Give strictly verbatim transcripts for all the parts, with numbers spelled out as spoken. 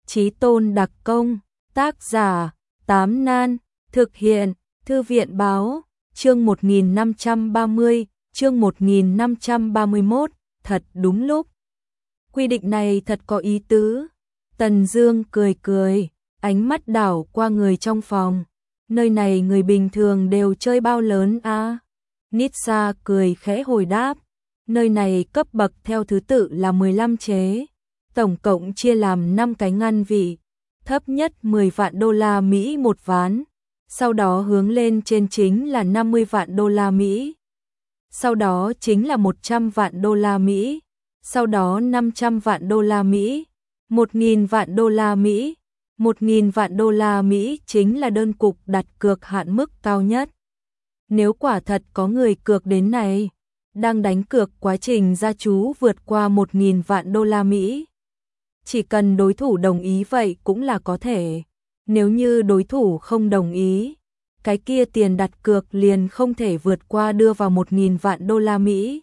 Chí tôn đặc công, tác giả, Tám Nan, thực hiện, Thư viện báo, chương một nghìn năm trăm ba mươi, chương một nghìn năm trăm ba mươi mốt, thật đúng lúc. Quy định này thật có ý tứ. Tần Dương cười cười, ánh mắt đảo qua người trong phòng. Nơi này người bình thường đều chơi bao lớn a? Nitsa cười khẽ hồi đáp. Nơi này cấp bậc theo thứ tự là mười lăm chế. Tổng cộng chia làm năm cái ngăn vị. Thấp nhất mười vạn đô la Mỹ một ván. Sau đó hướng lên trên chính là năm mươi vạn đô la Mỹ. Sau đó chính là một trăm vạn đô la Mỹ. Sau đó năm trăm vạn đô la Mỹ. một nghìn vạn đô la Mỹ. một nghìn vạn đô la Mỹ chính là đơn cục đặt cược hạn mức cao nhất. Nếu quả thật có người cược đến này, đang đánh cược quá trình gia chú vượt qua một nghìn vạn đô la Mỹ. Chỉ cần đối thủ đồng ý vậy cũng là có thể. Nếu như đối thủ không đồng ý, cái kia tiền đặt cược liền không thể vượt qua đưa vào một nghìn vạn đô la Mỹ.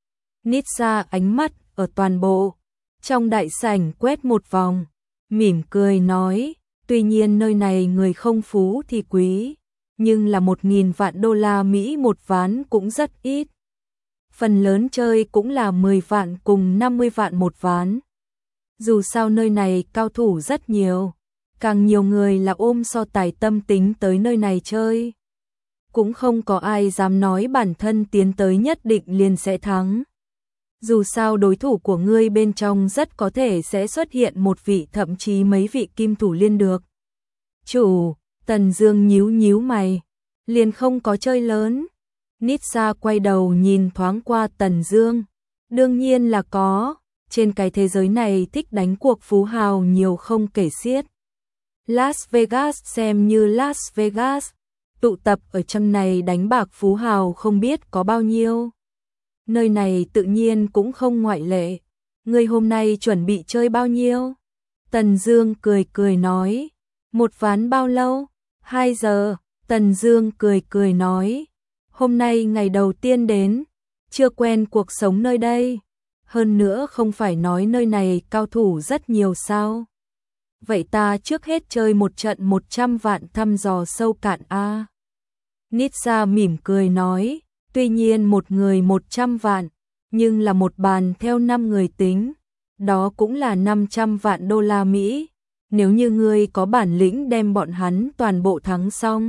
Nitsa ánh mắt ở toàn bộ trong đại sảnh quét một vòng, mỉm cười nói, tuy nhiên nơi này người không phú thì quý, nhưng là một nghìn vạn đô la Mỹ một ván cũng rất ít. Phần lớn chơi cũng là mười vạn cùng năm mươi vạn một ván. Dù sao nơi này cao thủ rất nhiều, càng nhiều người là ôm so tài tâm tính tới nơi này chơi. Cũng không có ai dám nói bản thân tiến tới nhất định liền sẽ thắng. Dù sao đối thủ của ngươi bên trong rất có thể sẽ xuất hiện một vị thậm chí mấy vị kim thủ liên được. Chủ, Tần Dương nhíu nhíu mày, liền không có chơi lớn. Nitsa quay đầu nhìn thoáng qua Tần Dương. Đương nhiên là có, trên cái thế giới này thích đánh cuộc phú hào nhiều không kể xiết. Las Vegas xem như Las Vegas, tụ tập ở trong này đánh bạc phú hào không biết có bao nhiêu. Nơi này tự nhiên cũng không ngoại lệ. Ngươi hôm nay chuẩn bị chơi bao nhiêu? Tần Dương cười cười nói. Một ván bao lâu? Hai giờ. Tần Dương cười cười nói. Hôm nay ngày đầu tiên đến, chưa quen cuộc sống nơi đây. Hơn nữa không phải nói nơi này cao thủ rất nhiều sao? Vậy ta trước hết chơi một trận một trăm vạn thăm dò sâu cạn a. Nitsa mỉm cười nói. Tuy nhiên một người một trăm vạn, nhưng là một bàn theo năm người tính, đó cũng là năm trăm vạn đô la Mỹ. Nếu như ngươi có bản lĩnh đem bọn hắn toàn bộ thắng xong,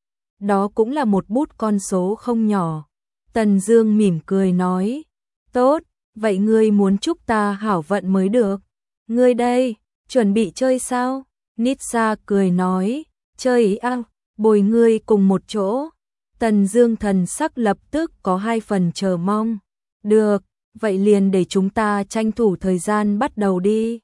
đó cũng là một bút con số không nhỏ. Tần Dương mỉm cười nói, tốt, vậy ngươi muốn chúc ta hảo vận mới được. Ngươi đây, chuẩn bị chơi sao? Nitsa cười nói, chơi ý à, bồi ngươi cùng một chỗ. Tần Dương thần sắc lập tức có hai phần chờ mong. Được, vậy liền để chúng ta tranh thủ thời gian bắt đầu đi.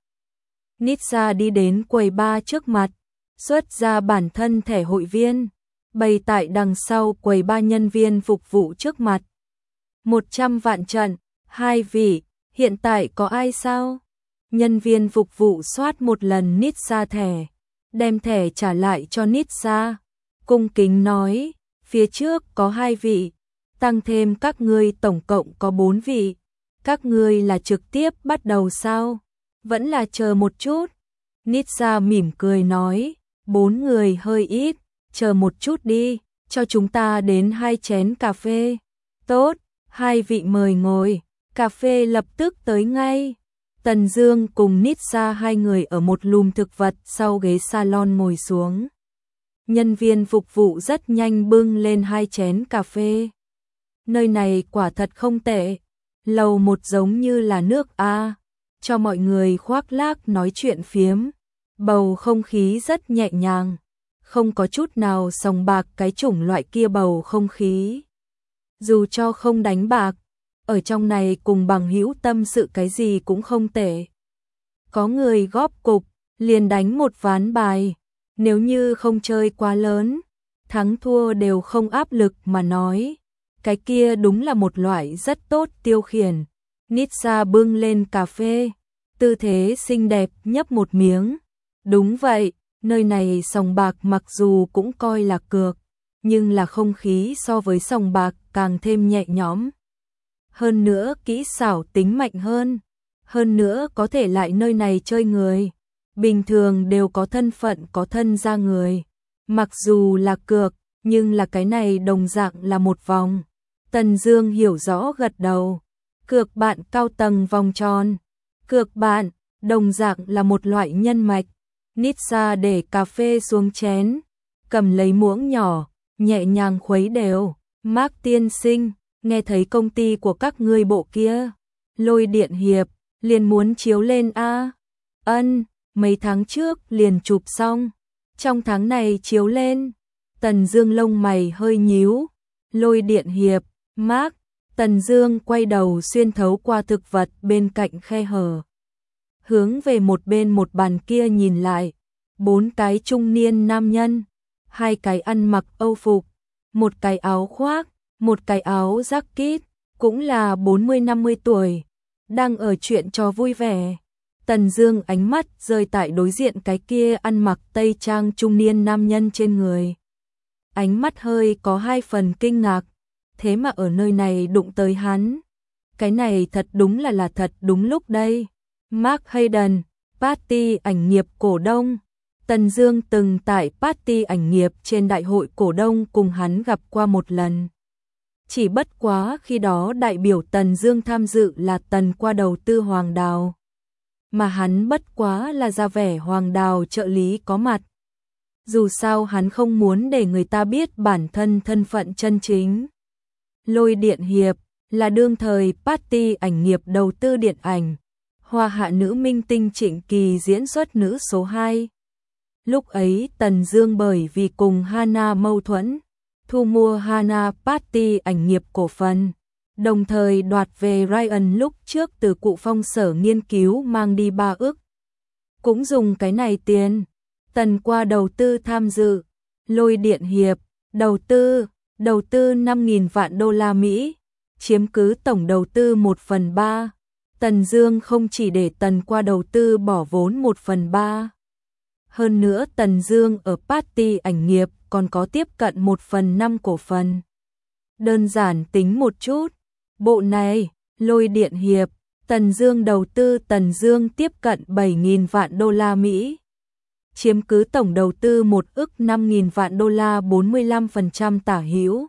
Nitsa đi đến quầy bar trước mặt, xuất ra bản thân thẻ hội viên, bày tại đằng sau quầy bar nhân viên phục vụ trước mặt. một trăm vạn trận, hai vị, hiện tại có ai sao? Nhân viên phục vụ soát một lần Nitsa thẻ, đem thẻ trả lại cho Nitsa, cung kính nói. Phía trước có hai vị, tăng thêm các ngươi tổng cộng có bốn vị. Các ngươi là trực tiếp bắt đầu sao? Vẫn là chờ một chút. Nitsa mỉm cười nói, bốn người hơi ít, chờ một chút đi, cho chúng ta đến hai chén cà phê. Tốt, hai vị mời ngồi, cà phê lập tức tới ngay. Tần Dương cùng Nitsa hai người ở một lùm thực vật sau ghế salon ngồi xuống. Nhân viên phục vụ rất nhanh bưng lên hai chén cà phê. Nơi này quả thật không tệ. Lầu một giống như là nước A, cho mọi người khoác lác nói chuyện phiếm. Bầu không khí rất nhẹ nhàng, không có chút nào sòng bạc cái chủng loại kia bầu không khí. Dù cho không đánh bạc, ở trong này cùng bằng hữu tâm sự cái gì cũng không tệ. Có người góp cục, liền đánh một ván bài. Nếu như không chơi quá lớn, thắng thua đều không áp lực mà nói, cái kia đúng là một loại rất tốt tiêu khiển. Nitsa bưng lên cà phê, tư thế xinh đẹp nhấp một miếng. Đúng vậy, nơi này sòng bạc mặc dù cũng coi là cược, nhưng là không khí so với sòng bạc càng thêm nhẹ nhõm. Hơn nữa kỹ xảo tính mạnh hơn, hơn nữa có thể lại nơi này chơi người, bình thường đều có thân phận có thân ra người. Mặc dù là cược, nhưng là cái này đồng dạng là một vòng. Tần Dương hiểu rõ gật đầu. Cược bạn cao tầng vòng tròn. Cược bạn, đồng dạng là một loại nhân mạch. Nitsa để cà phê xuống chén, cầm lấy muỗng nhỏ, nhẹ nhàng khuấy đều. Mark tiên sinh, nghe thấy công ty của các ngươi bộ kia, Lôi Điện Hiệp, liền muốn chiếu lên a. Ân, mấy tháng trước liền chụp xong, trong tháng này chiếu lên. Tần Dương lông mày hơi nhíu. Lôi Điện Hiệp, Mark. Tần Dương quay đầu xuyên thấu qua thực vật bên cạnh khe hở, hướng về một bên một bàn kia nhìn lại. Bốn cái trung niên nam nhân, hai cái ăn mặc Âu phục, một cái áo khoác, một cái áo jacket, cũng là bốn mươi năm mươi tuổi, đang ở chuyện trò vui vẻ. Tần Dương ánh mắt rơi tại đối diện cái kia ăn mặc tây trang trung niên nam nhân trên người. Ánh mắt hơi có hai phần kinh ngạc, thế mà ở nơi này đụng tới hắn. Cái này thật đúng là là thật đúng lúc đây. Mark Hayden, Party ảnh nghiệp cổ đông. Tần Dương từng tại Party ảnh nghiệp trên đại hội cổ đông cùng hắn gặp qua một lần. Chỉ bất quá khi đó đại biểu Tần Dương tham dự là Tần qua đầu tư Hoàng Đào, mà hắn bất quá là ra vẻ Hoàng Đào trợ lý có mặt. Dù sao hắn không muốn để người ta biết bản thân thân phận chân chính. Lôi Điện Hiệp là đương thời Party ảnh nghiệp đầu tư điện ảnh, hoa hạ nữ minh tinh Trịnh Kỳ diễn xuất nữ số hai. Lúc ấy Tần Dương bởi vì cùng Hana mâu thuẫn, thu mua Hana Party ảnh nghiệp cổ phần, đồng thời đoạt về Ryan lúc trước từ Cụ Phong sở nghiên cứu mang đi ba ức. Cũng dùng cái này tiền, Tần qua đầu tư tham dự. Lôi Điện Hiệp đầu tư, đầu tư năm nghìn vạn đô la Mỹ, chiếm cứ tổng đầu tư một phần ba. Tần Dương không chỉ để Tần qua đầu tư bỏ vốn một phần ba. Hơn nữa Tần Dương ở Party ảnh nghiệp còn có tiếp cận một phần năm cổ phần. Đơn giản tính một chút, bộ này, Lôi Điện Hiệp, Tần Dương đầu tư Tần Dương tiếp cận bảy nghìn vạn đô la Mỹ. Chiếm cứ tổng đầu tư một ức năm nghìn vạn đô la, bốn mươi lăm phần trăm tả hữu.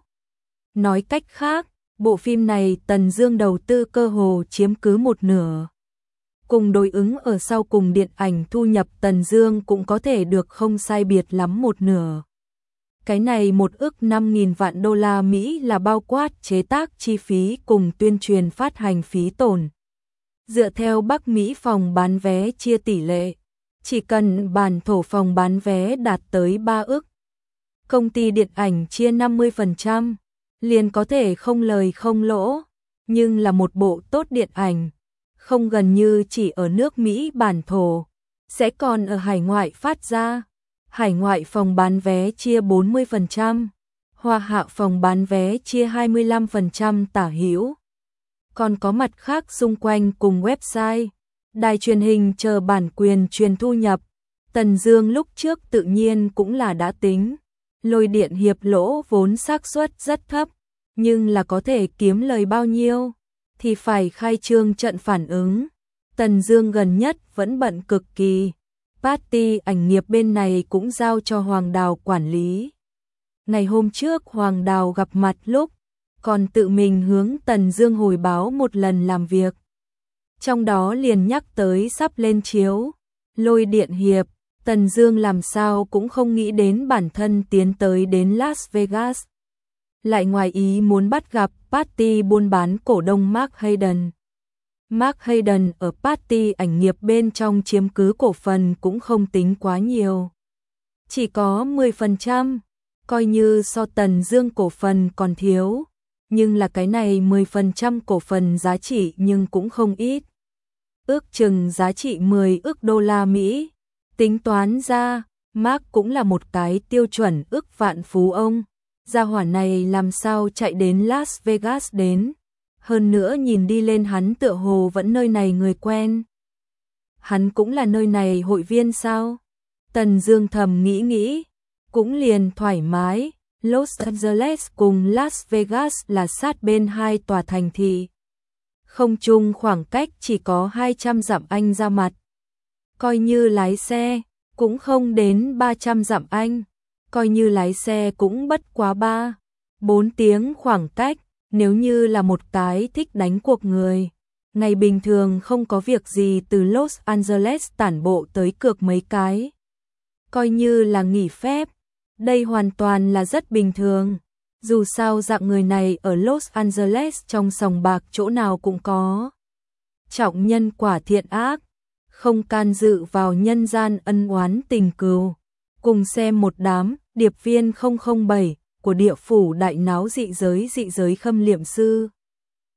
Nói cách khác, bộ phim này Tần Dương đầu tư cơ hồ chiếm cứ một nửa. Cùng đối ứng ở sau cùng điện ảnh thu nhập Tần Dương cũng có thể được không sai biệt lắm một nửa. Cái này một ức năm nghìn vạn đô la Mỹ là bao quát chế tác chi phí cùng tuyên truyền phát hành phí tổn. Dựa theo Bắc Mỹ phòng bán vé chia tỷ lệ, chỉ cần bản thổ phòng bán vé đạt tới ba ức, công ty điện ảnh chia năm mươi phần trăm, liền có thể không lời không lỗ, nhưng là một bộ tốt điện ảnh, không gần như chỉ ở nước Mỹ bản thổ, sẽ còn ở hải ngoại phát ra. Hải ngoại phòng bán vé chia bốn mươi phần trăm, hoa hạ phòng bán vé chia hai mươi lăm phần trăm tả hữu. Còn có mặt khác xung quanh cùng website, đài truyền hình chờ bản quyền truyền thu nhập. Tần Dương lúc trước tự nhiên cũng là đã tính, Lôi Điện Hiệp lỗ vốn xác suất rất thấp, nhưng là có thể kiếm lời bao nhiêu thì phải khai trương trận phản ứng. Tần Dương gần nhất vẫn bận cực kỳ, Party ảnh nghiệp bên này cũng giao cho Hoàng Đào quản lý. Ngày hôm trước Hoàng Đào gặp mặt lúc, còn tự mình hướng Tần Dương hồi báo một lần làm việc. Trong đó liền nhắc tới sắp lên chiếu Lôi Điện Hiệp. Tần Dương làm sao cũng không nghĩ đến bản thân tiến tới đến Las Vegas, lại ngoài ý muốn bắt gặp Party buôn bán cổ đông Mark Hayden. Mark Hayden ở Party ảnh nghiệp bên trong chiếm cứ cổ phần cũng không tính quá nhiều, chỉ có mười phần trăm, coi như so Tần Dương cổ phần còn thiếu, nhưng là cái này mười phần trăm cổ phần giá trị nhưng cũng không ít. Ước chừng giá trị mười ức đô la Mỹ. Tính toán ra, Mark cũng là một cái tiêu chuẩn ức vạn phú ông. Gia hỏa này làm sao chạy đến Las Vegas đến. Hơn nữa nhìn đi lên hắn tựa hồ vẫn nơi này người quen. Hắn cũng là nơi này hội viên sao? Tần Dương thầm nghĩ nghĩ, cũng liền thoải mái. Los Angeles cùng Las Vegas là sát bên hai tòa thành thị. Không chung khoảng cách chỉ có hai trăm dặm Anh ra mặt. Coi như lái xe, cũng không đến ba trăm dặm anh. Coi như lái xe cũng bất quá ba, bốn tiếng khoảng cách, nếu như là một cái thích đánh cuộc người. Ngày bình thường không có việc gì từ Los Angeles tản bộ tới cược mấy cái. Coi như là nghỉ phép, đây hoàn toàn là rất bình thường. Dù sao dạng người này ở Los Angeles trong sòng bạc chỗ nào cũng có. Trọng nhân quả thiện ác, không can dự vào nhân gian ân oán tình cừu. Cùng xem một đám điệp viên không không bảy của địa phủ đại náo dị giới dị giới khâm liệm sư.